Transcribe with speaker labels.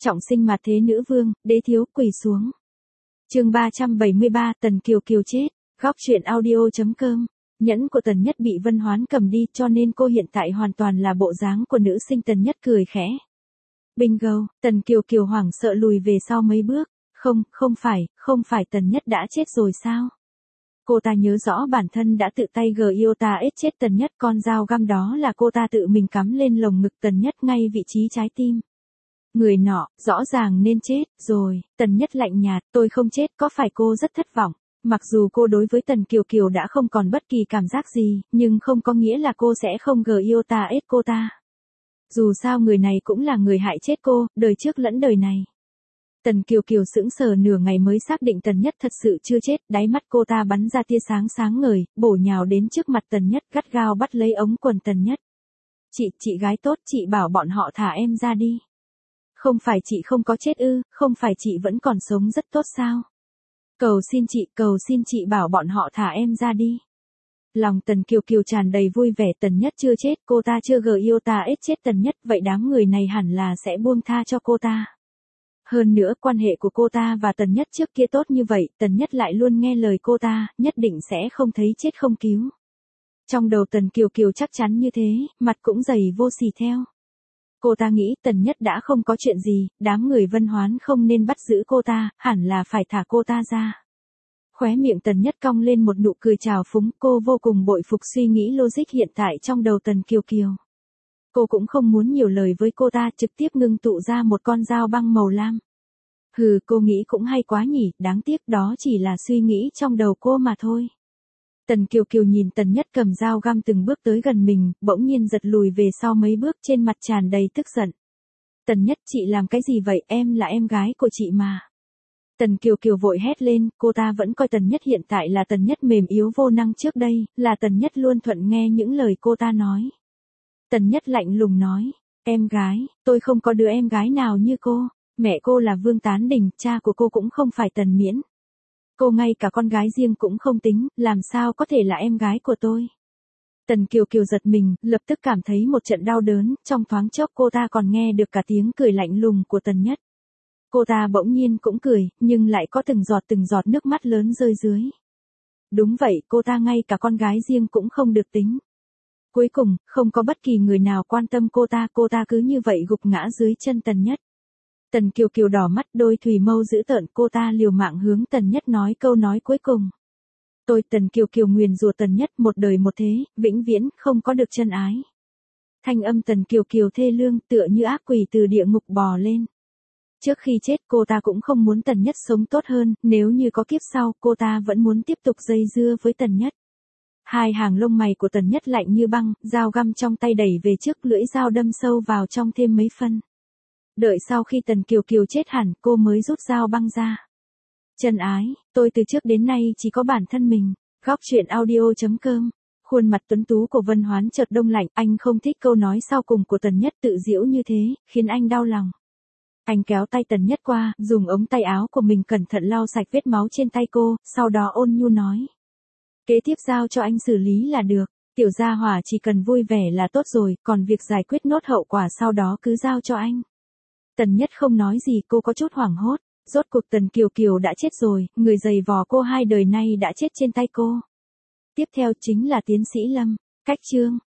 Speaker 1: trọng sinh mặt thế nữ vương, đế thiếu quỳ xuống. Chương 373, Tần Kiều Kiều chết. Góc truyện audio.com. Nhẫn của Tần Nhất bị Vân Hoán cầm đi, cho nên cô hiện tại hoàn toàn là bộ dáng của nữ sinh. Tần Nhất cười khẽ. Bingo, Tần Kiều Kiều hoảng sợ lùi về sau mấy bước. Không phải Tần Nhất đã chết rồi sao? Cô ta nhớ rõ bản thân đã tự tay giết chết Tần Nhất, con dao găm đó là cô ta tự mình cắm lên lồng ngực Tần Nhất ngay vị trí trái tim. Người nọ, rõ ràng nên chết rồi. Tần Nhất lạnh nhạt, tôi không chết. Có phải cô rất thất vọng? Mặc dù cô đối với Tần Kiều Kiều đã không còn bất kỳ cảm giác gì, nhưng không có nghĩa là cô sẽ không giết cô ta. Dù sao người này cũng là người hại chết cô, đời trước lẫn đời này. Tần Kiều Kiều sững sờ nửa ngày mới xác định Tần Nhất thật sự chưa chết, đáy mắt cô ta bắn ra tia sáng sáng ngời, bổ nhào đến trước mặt Tần Nhất, gắt gao bắt lấy ống quần Tần Nhất. Chị gái tốt, chị bảo bọn họ thả em ra đi. Không phải chị không có chết ư, không phải chị vẫn còn sống rất tốt sao? Cầu xin chị bảo bọn họ thả em ra đi. Lòng Tần Kiều Kiều tràn đầy vui vẻ, Tần Nhất chưa chết, cô ta chưa giết chết Tần Nhất, vậy đám người này hẳn là sẽ buông tha cho cô ta. Hơn nữa quan hệ của cô ta và Tần Nhất trước kia tốt như vậy, Tần Nhất lại luôn nghe lời cô ta, nhất định sẽ không thấy chết không cứu. Trong đầu Tần Kiều Kiều chắc chắn như thế, mặt cũng dày vô sỉ theo. Cô ta nghĩ Tần Nhất đã không có chuyện gì, đám người Vân Hoán không nên bắt giữ cô ta, hẳn là phải thả cô ta ra. Khóe miệng Tần Nhất cong lên một nụ cười trào phúng, cô vô cùng bội phục suy nghĩ logic hiện tại trong đầu Tần Kiều Kiều. Cô cũng không muốn nhiều lời với cô ta, trực tiếp ngưng tụ ra một con dao băng màu lam. Cô nghĩ cũng hay quá nhỉ, đáng tiếc đó chỉ là suy nghĩ trong đầu cô mà thôi. Tần Kiều Kiều nhìn Tần Nhất cầm dao găm từng bước tới gần mình, bỗng nhiên giật lùi về sau mấy bước, trên mặt tràn đầy tức giận. Tần Nhất, chị làm cái gì vậy, em là em gái của chị mà. Tần Kiều Kiều vội hét lên, cô ta vẫn coi Tần Nhất hiện tại là Tần Nhất mềm yếu vô năng, trước đây, là Tần Nhất luôn thuận nghe những lời cô ta nói. Tần Nhất lạnh lùng nói, em gái, tôi không có đứa em gái nào như cô, mẹ cô là Vương Tán Đình, cha của cô cũng không phải Tần Miễn. Cô ngay cả con gái riêng cũng không tính, làm sao có thể là em gái của tôi. Tần Kiều Kiều giật mình, lập tức cảm thấy một trận đau đớn, trong thoáng chốc cô ta còn nghe được cả tiếng cười lạnh lùng của Tần Nhất. Cô ta bỗng nhiên cũng cười, nhưng lại có từng giọt nước mắt lớn rơi dưới. Đúng vậy, cô ta ngay cả con gái riêng cũng không được tính. Cuối cùng, không có bất kỳ người nào quan tâm cô ta cứ như vậy gục ngã dưới chân Tần Nhất. Tần Kiều Kiều đỏ mắt, đôi thủy mâu dữ tợn, cô ta liều mạng hướng Tần Nhất nói câu nói cuối cùng. Tôi Tần Kiều Kiều nguyền rủa Tần Nhất một đời một thế, vĩnh viễn không có được chân ái. Thanh âm Tần Kiều Kiều thê lương, tựa như ác quỷ từ địa ngục bò lên. Trước khi chết cô ta cũng không muốn Tần Nhất sống tốt hơn, nếu như có kiếp sau, cô ta vẫn muốn tiếp tục dây dưa với Tần Nhất. Hai hàng lông mày của Tần Nhất lạnh như băng, dao găm trong tay đẩy về trước, lưỡi dao đâm sâu vào trong thêm mấy phân. Đợi sau khi Tần Kiều Kiều chết hẳn, cô mới rút dao băng ra. Chân ái, tôi từ trước đến nay chỉ có bản thân mình. Góc truyện audio.com. Khuôn mặt tuấn tú của Vân Hoán chợt đông lạnh, anh không thích câu nói sau cùng của Tần Nhất, tự giễu như thế, khiến anh đau lòng. Anh kéo tay Tần Nhất qua, dùng ống tay áo của mình cẩn thận lau sạch vết máu trên tay cô, sau đó ôn nhu nói. Kế tiếp giao cho anh xử lý là được, tiểu gia hỏa chỉ cần vui vẻ là tốt rồi, còn việc giải quyết nốt hậu quả sau đó cứ giao cho anh. Tần Nhất không nói gì, cô có chút hoảng hốt, rốt cuộc Tần Kiều Kiều đã chết rồi, người giày vò cô hai đời nay đã chết trên tay cô. Tiếp theo chính là tiến sĩ Lâm, cách chương.